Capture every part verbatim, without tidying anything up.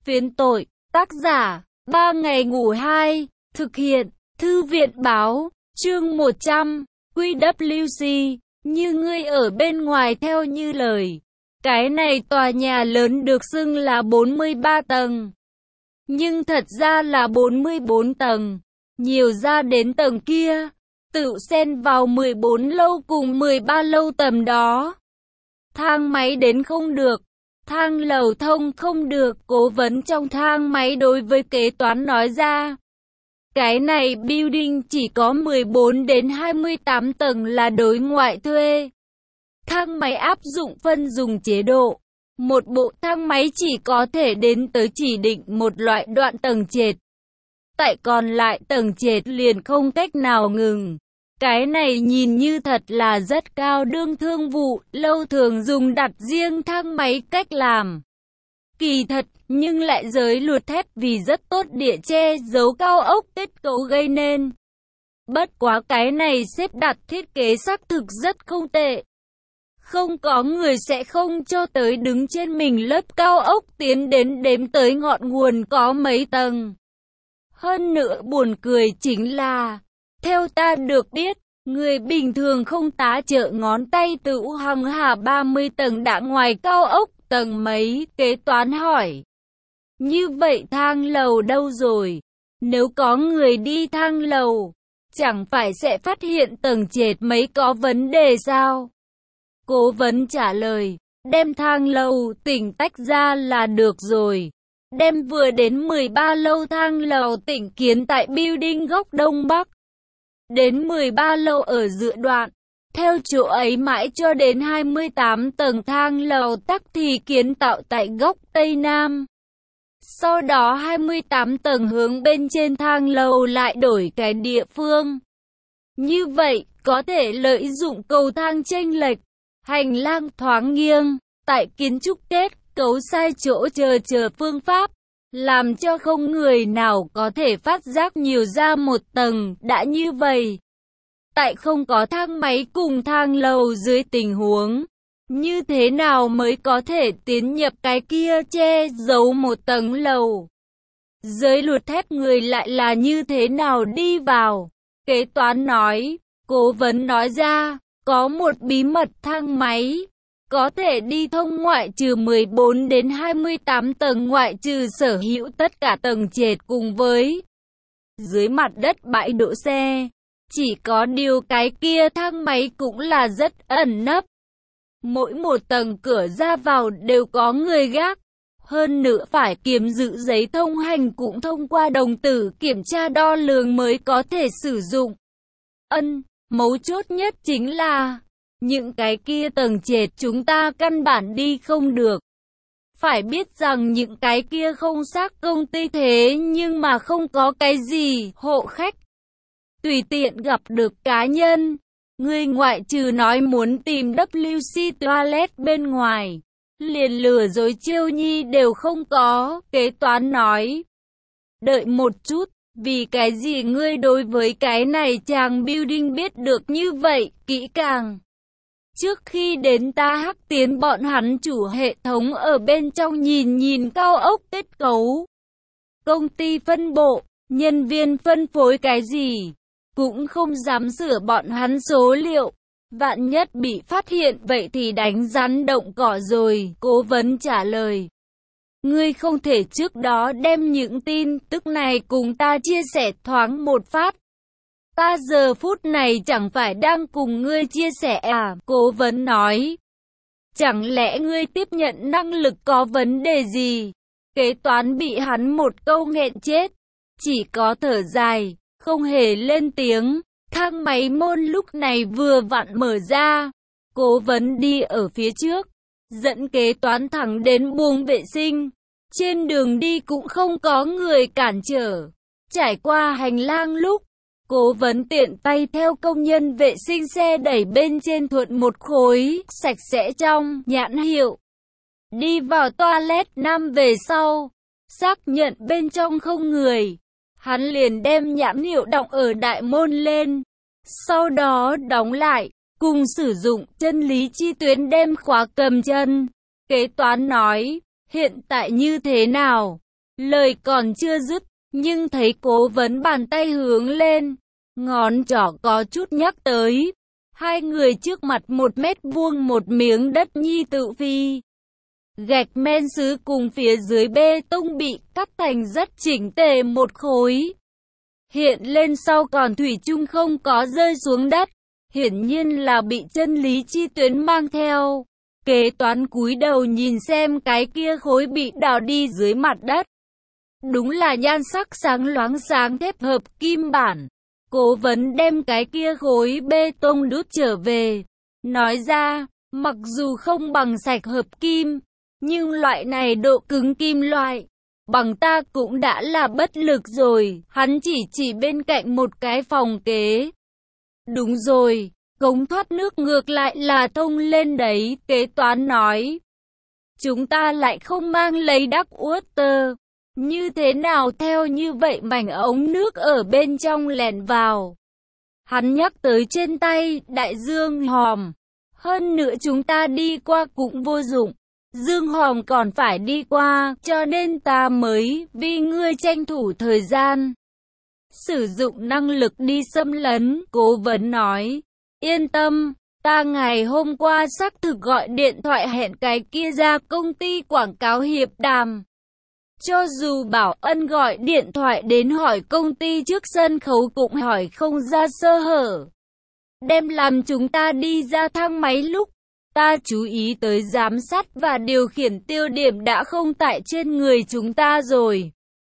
Phiến tội, tác giả, ba ngày ngủ hai, thực hiện, thư viện báo, chương một trăm, quy vê xê, như ngươi ở bên ngoài theo như lời. Cái này tòa nhà lớn được xưng là bốn mươi ba tầng, nhưng thật ra là bốn mươi bốn tầng, nhiều ra đến tầng kia, tự xen vào mười bốn lâu cùng mười ba lâu tầm đó. Thang máy đến không được, thang lầu thông không được, cố vấn trong thang máy đối với kế toán nói ra. Cái này building chỉ có mười bốn đến hai mươi tám tầng là đối ngoại thuê. Thang máy áp dụng phân dùng chế độ. Một bộ thang máy chỉ có thể đến tới chỉ định một loại đoạn tầng trệt. Tại còn lại tầng trệt liền không cách nào ngừng. Cái này nhìn như thật là rất cao đương thương vụ, lâu thường dùng đặt riêng thang máy cách làm. Kỳ thật, nhưng lại giới luật thép vì rất tốt địa che giấu cao ốc kết cấu gây nên. Bất quá cái này xếp đặt thiết kế xác thực rất không tệ. Không có người sẽ không cho tới đứng trên mình lớp cao ốc tiến đến đếm tới ngọn nguồn có mấy tầng. Hơn nữa buồn cười chính là, theo ta được biết, người bình thường không tá trợ ngón tay tự hằng hà ba mươi tầng đã ngoài cao ốc tầng mấy, kế toán hỏi. Như vậy thang lầu đâu rồi? Nếu có người đi thang lầu, chẳng phải sẽ phát hiện tầng trệt mấy có vấn đề sao? Cố vấn trả lời, đem thang lầu tỉnh tách ra là được rồi. Đem vừa đến mười ba lâu thang lầu tỉnh kiến tại building góc đông bắc. Đến mười ba lâu ở giữa đoạn. Theo chỗ ấy mãi cho đến hai mươi tám tầng thang lầu tắc thì kiến tạo tại góc tây nam. Sau đó hai mươi tám tầng hướng bên trên thang lầu lại đổi cái địa phương. Như vậy, có thể lợi dụng cầu thang chênh lệch, hành lang thoáng nghiêng, tại kiến trúc kết cấu sai chỗ chờ chờ phương pháp, làm cho không người nào có thể phát giác nhiều ra một tầng. Đã như vậy, tại không có thang máy cùng thang lầu dưới tình huống, như thế nào mới có thể tiến nhập cái kia che giấu một tầng lầu? Giới luật thép người lại là như thế nào đi vào? Kế toán nói, cố vấn nói ra, có một bí mật thang máy, có thể đi thông ngoại trừ mười bốn đến hai mươi tám tầng ngoại trừ sở hữu tất cả tầng trệt cùng với dưới mặt đất bãi đỗ xe. Chỉ có điều cái kia thang máy cũng là rất ẩn nấp. Mỗi một tầng cửa ra vào đều có người gác. Hơn nữa phải kiểm giữ giấy thông hành cũng thông qua đồng tử kiểm tra đo lường mới có thể sử dụng. Ân, mấu chốt nhất chính là những cái kia tầng trệt chúng ta căn bản đi không được. Phải biết rằng những cái kia không xác công ty thế nhưng mà không có cái gì hộ khách. Tùy tiện gặp được cá nhân, người ngoại trừ nói muốn tìm vê kép xê toilet bên ngoài, liền lừa dối chiêu nhi đều không có, kế toán nói. Đợi một chút, vì cái gì ngươi đối với cái này chàng building biết được như vậy, kỹ càng. Trước khi đến ta hắc tiến bọn hắn chủ hệ thống ở bên trong nhìn nhìn cao ốc kết cấu. Công ty phân bộ, nhân viên phân phối cái gì, cũng không dám sửa bọn hắn số liệu. Vạn nhất bị phát hiện vậy thì đánh rắn động cỏ rồi, cố vấn trả lời. Ngươi không thể trước đó đem những tin tức này cùng ta chia sẻ thoáng một phát. Ta giờ phút này chẳng phải đang cùng ngươi chia sẻ à, cố vấn nói. Chẳng lẽ ngươi tiếp nhận năng lực có vấn đề gì? Kế toán bị hắn một câu nghẹn chết, chỉ có thở dài, không hề lên tiếng. Thang máy môn lúc này vừa vặn mở ra, cố vấn đi ở phía trước, dẫn kế toán thẳng đến buồng vệ sinh. Trên đường đi cũng không có người cản trở. Trải qua hành lang lúc, cố vấn tiện tay theo công nhân vệ sinh xe đẩy bên trên thuận một khối, sạch sẽ trong, nhãn hiệu. Đi vào toilet nam về sau, xác nhận bên trong không người. Hắn liền đem nhãn hiệu đọng ở đại môn lên, sau đó đóng lại, cùng sử dụng chân lý chi tuyến đem khóa cầm chân. Kế toán nói, hiện tại như thế nào? Lời còn chưa dứt, nhưng thấy Cố Vấn bàn tay hướng lên, ngón trỏ có chút nhắc tới. Hai người trước mặt một mét vuông một miếng đất nhi tự phi. Gạch men sứ cùng phía dưới bê tông bị cắt thành rất chỉnh tề một khối. Hiện lên sau còn thủy chung không có rơi xuống đất. Hiển nhiên là bị chân lý chi tuyến mang theo. Kế toán cúi đầu nhìn xem cái kia khối bị đào đi dưới mặt đất. Đúng là nhan sắc sáng loáng sáng thép hợp kim bản. Cố Vấn đem cái kia khối bê tông đút trở về. Nói ra, mặc dù không bằng sạch hợp kim, nhưng loại này độ cứng kim loại, bằng ta cũng đã là bất lực rồi. Hắn chỉ chỉ bên cạnh một cái phòng kế. Đúng rồi, cống thoát nước ngược lại là thông lên đấy, kế toán nói. Chúng ta lại không mang lấy đắc uất tơ. Như thế nào theo như vậy mảnh ống nước ở bên trong lẻn vào. Hắn nhắc tới trên tay, đại dương hòm. Hơn nữa chúng ta đi qua cũng vô dụng. Dương hòm còn phải đi qua, cho nên ta mới, vì ngươi tranh thủ thời gian. Sử dụng năng lực đi xâm lấn, Cố Vấn nói. Yên tâm, ta ngày hôm qua xác thực gọi điện thoại hẹn cái kia ra công ty quảng cáo hiệp đàm. Cho dù Bảo Ân gọi điện thoại đến hỏi công ty trước sân khấu cũng hỏi không ra sơ hở. Đem làm chúng ta đi ra thang máy lúc, ta chú ý tới giám sát và điều khiển tiêu điểm đã không tại trên người chúng ta rồi.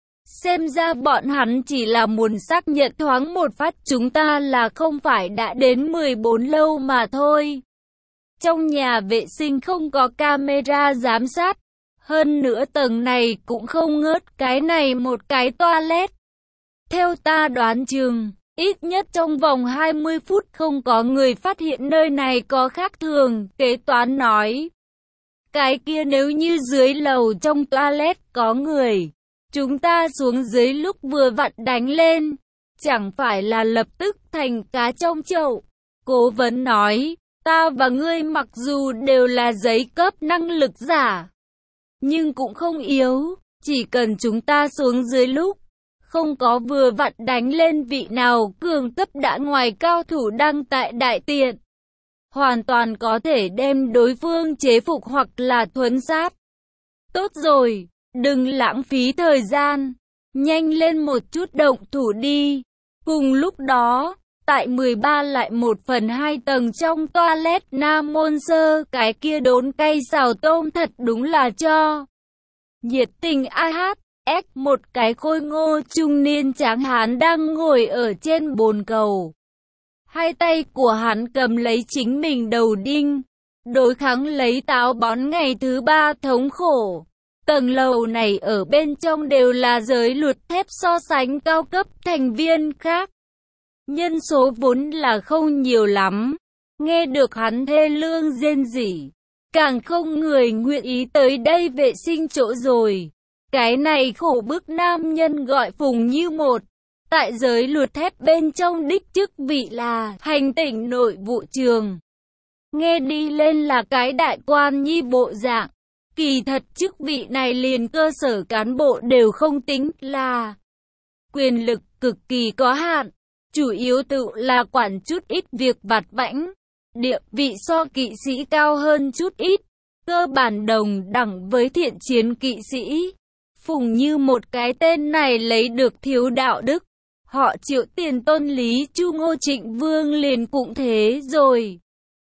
Xem ra bọn hắn chỉ là muốn xác nhận thoáng một phát chúng ta là không phải đã đến mười bốn lâu mà thôi. Trong nhà vệ sinh không có camera giám sát. Hơn nữa tầng này cũng không ngớt cái này một cái toilet. Theo ta đoán chừng, ít nhất trong vòng hai mươi phút không có người phát hiện nơi này có khác thường, kế toán nói. Cái kia nếu như dưới lầu trong toilet có người, chúng ta xuống dưới lúc vừa vặn đánh lên, chẳng phải là lập tức thành cá trong chậu. Cố Vấn nói, ta và ngươi mặc dù đều là giấy cấp năng lực giả, nhưng cũng không yếu, chỉ cần chúng ta xuống dưới lúc không có vừa vặn đánh lên vị nào cường cấp đã ngoài cao thủ đang tại đại tiện, hoàn toàn có thể đem đối phương chế phục hoặc là thuấn sát. Tốt rồi, đừng lãng phí thời gian, nhanh lên một chút động thủ đi. Cùng lúc đó, tại mười ba lại một phần hai tầng trong toilet Nam Môn Sơ, cái kia đốn cay xào tôm thật đúng là cho nhiệt tình ai hát. Ếch một cái khôi ngô trung niên tráng hán đang ngồi ở trên bồn cầu. Hai tay của hắn cầm lấy chính mình đầu đinh, đối kháng lấy táo bón ngày thứ ba thống khổ. Tầng lầu này ở bên trong đều là giới luật thép so sánh cao cấp thành viên khác. Nhân số vốn là không nhiều lắm. Nghe được hắn thê lương rên rỉ, càng không người nguyện ý tới đây vệ sinh chỗ rồi. Cái này khổ bức nam nhân gọi Phùng Như Một, tại giới luật thép bên trong đích chức vị là hành tỉnh nội vụ trường. Nghe đi lên là cái đại quan nhi bộ dạng, kỳ thật chức vị này liền cơ sở cán bộ đều không tính, là quyền lực cực kỳ có hạn, chủ yếu tự là quản chút ít việc vặt vãnh, địa vị so kỵ sĩ cao hơn chút ít, cơ bản đồng đẳng với thiện chiến kỵ sĩ. Phùng Như Một cái tên này lấy được thiếu đạo đức, họ Triệu tiền tôn lý Chu Ngô Trịnh Vương liền cũng thế rồi.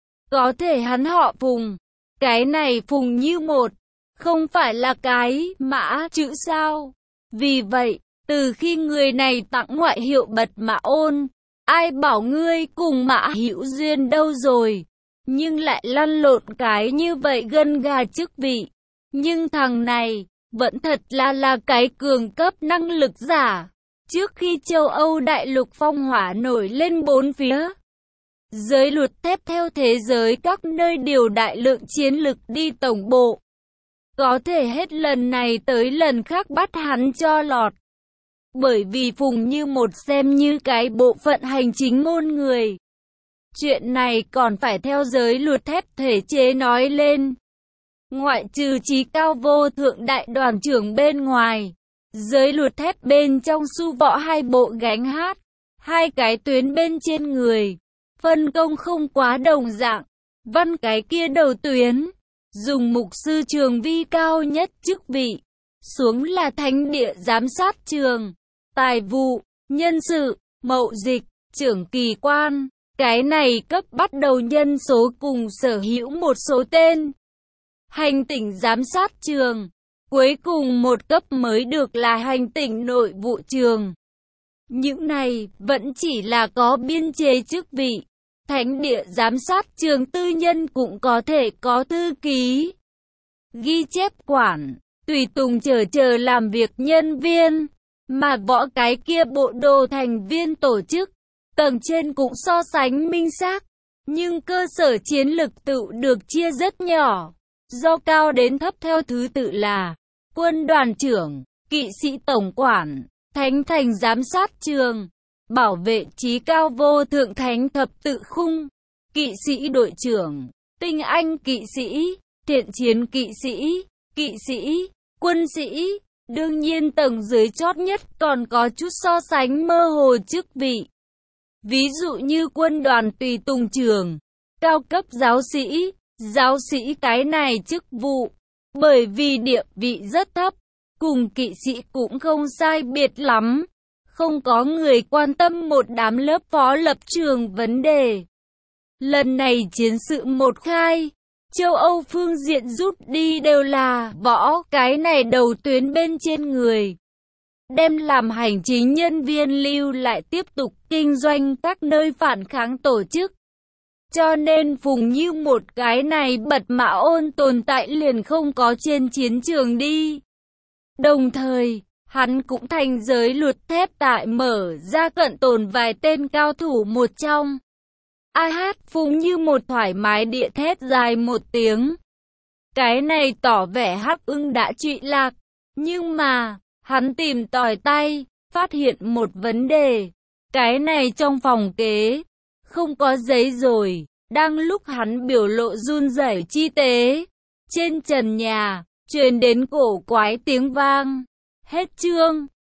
Có thể hắn họ Phùng, cái này Phùng Như Một, không phải là cái mã chữ sao. Vì vậy, từ khi người này tặng ngoại hiệu Bật Mã Ôn, ai bảo ngươi cùng Mã Hữu duyên đâu rồi, nhưng lại lăn lộn cái như vậy gân gà chức vị. Nhưng thằng này vẫn thật là là cái cường cấp năng lực giả. Trước khi châu Âu đại lục phong hỏa nổi lên bốn phía, giới luật thép theo thế giới các nơi điều đại lượng chiến lực đi tổng bộ. Có thể hết lần này tới lần khác bắt hắn cho lọt. Bởi vì Phùng Như Một xem như cái bộ phận hành chính môn người. Chuyện này còn phải theo giới luật thép thể chế nói lên. Ngoại trừ trí cao vô thượng đại đoàn trưởng bên ngoài, Giới luật thép bên trong su võ hai bộ gánh hát, hai cái tuyến bên trên người, phân công không quá đồng dạng. Văn cái kia đầu tuyến, dùng mục sư trường vi cao nhất chức vị, xuống là thánh địa giám sát trường, tài vụ, nhân sự, mậu dịch, trưởng kỳ quan. Cái này cấp bắt đầu nhân số cùng sở hữu một số tên. Hành tỉnh giám sát trường. Cuối cùng một cấp mới được là hành tỉnh nội vụ trường. Những này vẫn chỉ là có biên chế chức vị. Thánh địa giám sát trường tư nhân cũng có thể có thư ký, ghi chép quản, tùy tùng chờ chờ làm việc nhân viên. Mà võ cái kia bộ đồ thành viên tổ chức, tầng trên cũng so sánh minh xác. Nhưng cơ sở chiến lực tự được chia rất nhỏ, do cao đến thấp theo thứ tự là quân đoàn trưởng, kỵ sĩ tổng quản, thánh thành giám sát trường, bảo vệ chí cao vô thượng thánh thập tự khung, kỵ sĩ đội trưởng, tinh anh kỵ sĩ, thiện chiến kỵ sĩ, kỵ sĩ, quân sĩ. Đương nhiên tầng dưới chót nhất còn có chút so sánh mơ hồ chức vị. Ví dụ như quân đoàn tùy tùng trưởng, cao cấp giáo sĩ, giáo sĩ cái này chức vụ, bởi vì địa vị rất thấp, cùng kỵ sĩ cũng không sai biệt lắm. Không có người quan tâm một đám lớp phó lập trường vấn đề. Lần này chiến sự một khai, châu Âu phương diện rút đi đều là võ cái này đầu tuyến bên trên người. Đem làm hành chính nhân viên lưu lại tiếp tục kinh doanh các nơi phản kháng tổ chức. Cho nên Phùng Như một cái này bật mã ôn tồn tại liền không có trên chiến trường đi. Đồng thời, hắn cũng thành giới luật thép tại mở ra cận tồn vài tên cao thủ một trong. Ai hát Phùng Như một thoải mái địa thét dài một tiếng. Cái này tỏ vẻ Hắc Ưng đã trụy lạc. Nhưng mà, hắn tìm tòi tay, phát hiện một vấn đề. Cái này trong phòng kế, không có giấy rồi. Đang lúc hắn biểu lộ run rẩy chi tế, trên trần nhà, truyền đến cổ quái tiếng vang. Hết chương.